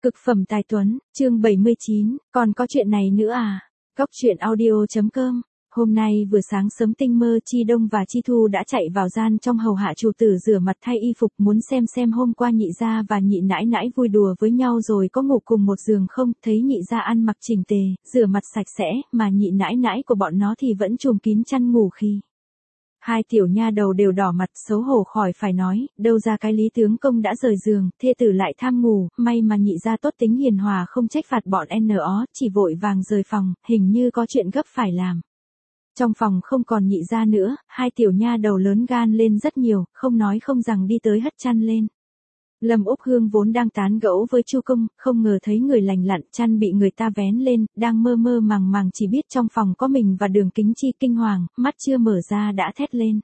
Cực phẩm tài tuấn, chương 79, còn có chuyện này nữa à? Góc truyện audio.com. Hôm nay vừa sáng sớm Tinh Mơ, Chi Đông và Chi Thu đã chạy vào gian trong hầu hạ chủ tử rửa mặt thay y phục, muốn xem hôm qua nhị gia và nhị nãi nãi vui đùa với nhau rồi có ngủ cùng một giường không. Thấy nhị gia ăn mặc chỉnh tề, rửa mặt sạch sẽ, mà nhị nãi nãi của bọn nó thì vẫn trùm kín chăn ngủ khi. Hai tiểu nha đầu đều đỏ mặt, xấu hổ khỏi phải nói, đâu ra cái lý tướng công đã rời giường, thê tử lại tham ngủ, may mà nhị gia tốt tính hiền hòa không trách phạt bọn nó, chỉ vội vàng rời phòng, hình như có chuyện gấp phải làm. Trong phòng không còn nhị gia nữa, hai tiểu nha đầu lớn gan lên rất nhiều, không nói không rằng đi tới hất chăn lên. Lâm Úc Hương vốn đang tán gẫu với Chu Công, không ngờ thấy người lành lặn, chăn bị người ta vén lên, đang mơ mơ màng màng chỉ biết trong phòng có mình và Đường Kính Chi kinh hoàng, mắt chưa mở ra đã thét lên.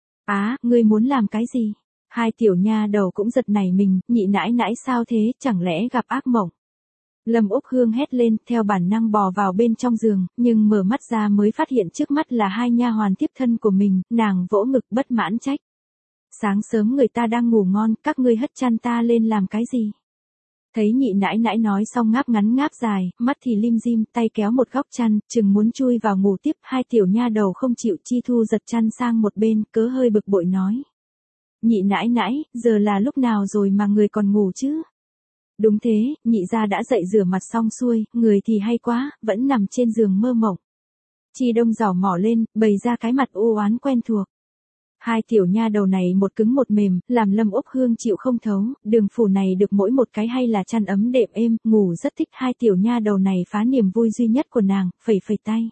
Á, ngươi muốn làm cái gì? Hai tiểu nha đầu cũng giật nảy mình, nhị nãi nãi sao thế, chẳng lẽ gặp ác mộng? Lâm Úc Hương hét lên, theo bản năng bò vào bên trong giường, nhưng mở mắt ra mới phát hiện trước mắt là hai nha hoàn tiếp thân của mình, nàng vỗ ngực bất mãn trách. Sáng sớm người ta đang ngủ ngon, các ngươi hất chăn ta lên làm cái gì? Thấy nhị nãi nãi nói xong ngáp ngắn ngáp dài, mắt thì lim dim, tay kéo một góc chăn, chừng muốn chui vào ngủ tiếp, hai tiểu nha đầu không chịu. Chi Thu giật chăn sang một bên, cớ hơi bực bội nói. Nhị nãi nãi, giờ là lúc nào rồi mà người còn ngủ chứ? Đúng thế, nhị gia đã dậy rửa mặt xong xuôi, người thì hay quá, vẫn nằm trên giường mơ mộng. Chi Đông giỏ mỏ lên, bày ra cái mặt u oán quen thuộc. Hai tiểu nha đầu này một cứng một mềm, làm Lâm Úc Hương chịu không thấu, Đường phủ này được mỗi một cái hay là chăn ấm đệm êm, ngủ rất thích. Hai tiểu nha đầu này phá niềm vui duy nhất của nàng, phẩy phẩy tay.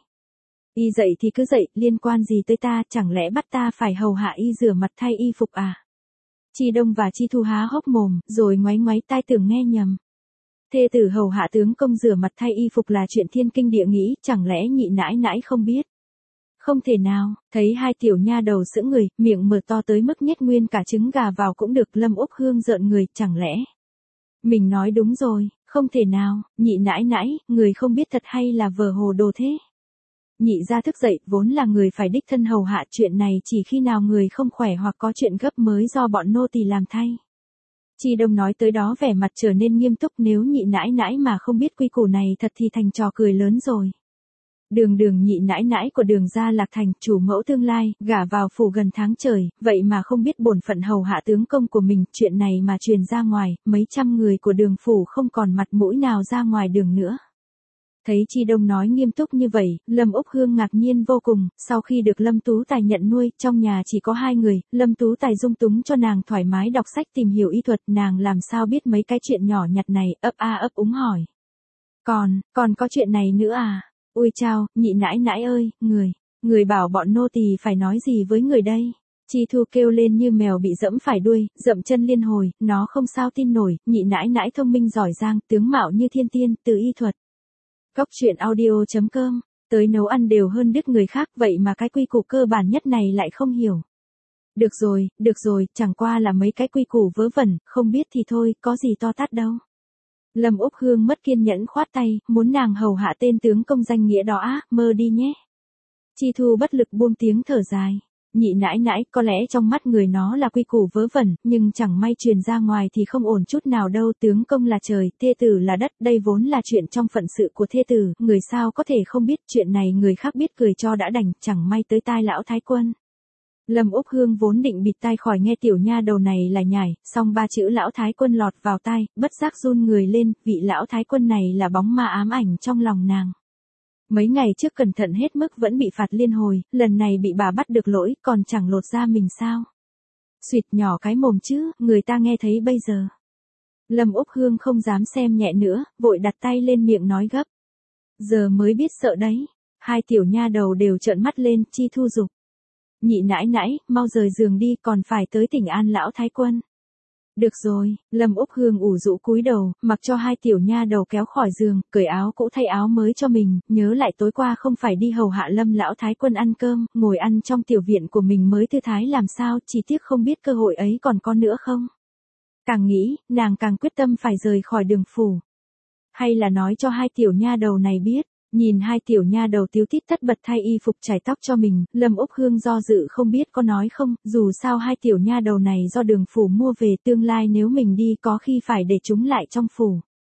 Y dậy thì cứ dậy, liên quan gì tới ta, chẳng lẽ bắt ta phải hầu hạ y rửa mặt thay y phục à? Chi Đông và Chi Thu há hốc mồm, rồi ngoáy ngoáy tai tưởng nghe nhầm. Thê tử hầu hạ tướng công rửa mặt thay y phục là chuyện thiên kinh địa nghĩa, chẳng lẽ nhị nãi nãi không biết? Không thể nào, thấy hai tiểu nha đầu sững người, miệng mở to tới mức nhét nguyên cả trứng gà vào cũng được. Lâm Úc Hương rợn người, chẳng lẽ? Mình nói đúng rồi, không thể nào, nhị nãi nãi, người không biết thật hay là vờ hồ đồ thế? Nhị gia thức dậy, vốn là người phải đích thân hầu hạ, chuyện này chỉ khi nào người không khỏe hoặc có chuyện gấp mới do bọn nô tỳ làm thay. Chi Đông nói tới đó vẻ mặt trở nên nghiêm túc, nếu nhị nãi nãi mà không biết quy củ này thật thì thành trò cười lớn rồi. Đường nhị nãi nãi của Đường gia Lạc Thành, chủ mẫu tương lai, gả vào phủ gần tháng trời, vậy mà không biết bổn phận hầu hạ tướng công của mình, chuyện này mà truyền ra ngoài, mấy trăm người của Đường phủ không còn mặt mũi nào ra ngoài đường nữa. Thấy Chi Đông nói nghiêm túc như vậy, Lâm Úc Hương ngạc nhiên vô cùng, sau khi được Lâm Tú Tài nhận nuôi, trong nhà chỉ có hai người, Lâm Tú Tài dung túng cho nàng thoải mái đọc sách tìm hiểu y thuật, nàng làm sao biết mấy cái chuyện nhỏ nhặt này, ấp úng hỏi. Còn có chuyện này nữa à? Ui chao, nhị nãi nãi ơi, người bảo bọn nô tỳ phải nói gì với người đây? Chi Thu kêu lên như mèo bị dẫm phải đuôi, dậm chân liên hồi, nó không sao tin nổi, nhị nãi nãi thông minh giỏi giang, tướng mạo như thiên tiên, từ y thuật. Góc truyện audio.com, tới nấu ăn đều hơn đứt người khác, vậy mà cái quy củ cơ bản nhất này lại không hiểu. Được rồi, chẳng qua là mấy cái quy củ vớ vẩn, không biết thì thôi, có gì to tát đâu. Lâm Úc Hương mất kiên nhẫn khoát tay, muốn nàng hầu hạ tên tướng công danh nghĩa đó á, mơ đi nhé. Chi Thu bất lực buông tiếng thở dài. Nhị nãi nãi, có lẽ trong mắt người nó là quy củ vớ vẩn, nhưng chẳng may truyền ra ngoài thì không ổn chút nào đâu. Tướng công là trời, thê tử là đất, đây vốn là chuyện trong phận sự của thê tử, người sao có thể không biết, chuyện này người khác biết cười cho đã đành, chẳng may tới tai lão thái quân. Lâm Úc Hương vốn định bịt tai khỏi nghe tiểu nha đầu này là nhải, song ba chữ lão thái quân lọt vào tai, bất giác run người lên, vị lão thái quân này là bóng ma ám ảnh trong lòng nàng. Mấy ngày trước cẩn thận hết mức vẫn bị phạt liên hồi, lần này bị bà bắt được lỗi, còn chẳng lột ra mình sao? Xuyệt nhỏ cái mồm chứ, người ta nghe thấy bây giờ. Lâm Úc Hương không dám xem nhẹ nữa, vội đặt tay lên miệng nói gấp. Giờ mới biết sợ đấy. Hai tiểu nha đầu đều trợn mắt lên, Chi Thu giục. Nhị nãi nãi, mau rời giường đi, còn phải tới thỉnh an lão thái quân. Được rồi, Lâm Úc Hương ủ rũ cúi đầu, mặc cho hai tiểu nha đầu kéo khỏi giường, cởi áo cũ thay áo mới cho mình, nhớ lại tối qua không phải đi hầu hạ Lâm lão thái quân ăn cơm, ngồi ăn trong tiểu viện của mình mới thư thái làm sao, chỉ tiếc không biết cơ hội ấy còn có nữa không. Càng nghĩ, nàng càng quyết tâm phải rời khỏi Đường phủ. Hay là nói cho hai tiểu nha đầu này biết. Nhìn hai tiểu nha đầu tíu tít tất bật thay y phục chải tóc cho mình, Lâm Úc Hương do dự không biết có nói không, dù sao hai tiểu nha đầu này do Đường phủ mua về, tương lai nếu mình đi có khi phải để chúng lại trong phủ.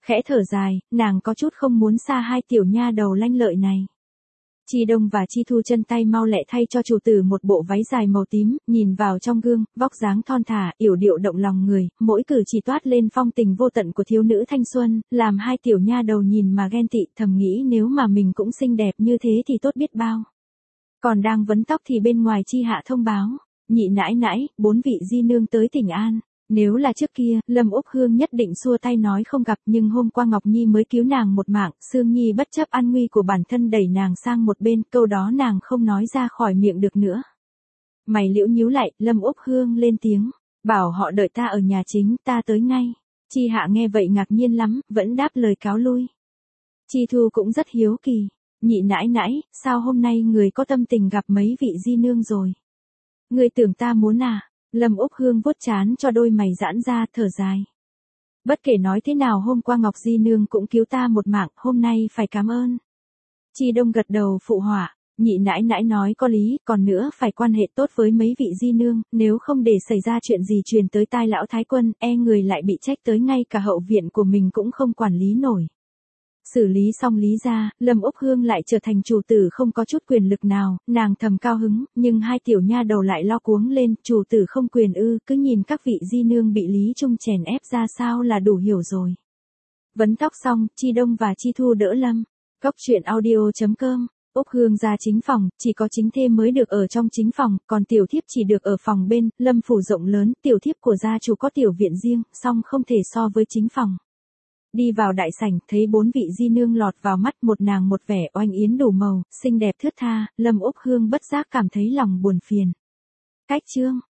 Khẽ thở dài, nàng có chút không muốn xa hai tiểu nha đầu lanh lợi này. Chi Đông và Chi Thu chân tay mau lẹ thay cho chủ tử một bộ váy dài màu tím, nhìn vào trong gương, vóc dáng thon thả, yểu điệu động lòng người, mỗi cử chỉ toát lên phong tình vô tận của thiếu nữ thanh xuân, làm hai tiểu nha đầu nhìn mà ghen tị, thầm nghĩ nếu mà mình cũng xinh đẹp như thế thì tốt biết bao. Còn đang vấn tóc thì bên ngoài Chi Hạ thông báo, nhị nãi nãi, 4 vị di nương tới Tỉnh An. Nếu là trước kia, Lâm Úc Hương nhất định xua tay nói không gặp, nhưng hôm qua Ngọc Nhi mới cứu nàng một mạng, Sương Nhi bất chấp an nguy của bản thân đẩy nàng sang một bên, câu đó nàng không nói ra khỏi miệng được nữa. Mày liễu nhíu lại, Lâm Úc Hương lên tiếng, bảo họ đợi ta ở nhà chính, ta tới ngay. Chi Hạ nghe vậy ngạc nhiên lắm, vẫn đáp lời cáo lui. Chi Thu cũng rất hiếu kỳ, nhị nãi nãi, sao hôm nay người có tâm tình gặp mấy vị di nương rồi? Người tưởng ta muốn à? Lâm Úc Hương vuốt trán cho đôi mày giãn ra, thở dài. Bất kể nói thế nào hôm qua Ngọc Di Nương cũng cứu ta một mạng, hôm nay phải cảm ơn. Chi Đông gật đầu phụ họa, nhị nãi nãi nói có lý, còn nữa phải quan hệ tốt với mấy vị Di Nương, nếu không để xảy ra chuyện gì truyền tới tai lão thái quân, e người lại bị trách tới ngay cả hậu viện của mình cũng không quản lý nổi. Xử lý xong lý ra, Lâm Úc Hương lại trở thành chủ tử không có chút quyền lực nào, nàng thầm cao hứng, nhưng hai tiểu nha đầu lại lo cuống lên, chủ tử không quyền ư, cứ nhìn các vị di nương bị Lý Trung chèn ép ra sao là đủ hiểu rồi. Vấn tóc xong, Chi Đông và Chi Thu đỡ Lâm. Góc truyện audio.com. Úc Hương ra chính phòng, chỉ có chính thê mới được ở trong chính phòng, còn tiểu thiếp chỉ được ở phòng bên, Lâm phủ rộng lớn, tiểu thiếp của gia chủ có tiểu viện riêng, song không thể so với chính phòng. Đi vào đại sảnh, thấy 4 vị di nương lọt vào mắt, một nàng một vẻ oanh yến đủ màu, xinh đẹp thướt tha, Lâm Úc Hương bất giác cảm thấy lòng buồn phiền. Cách chương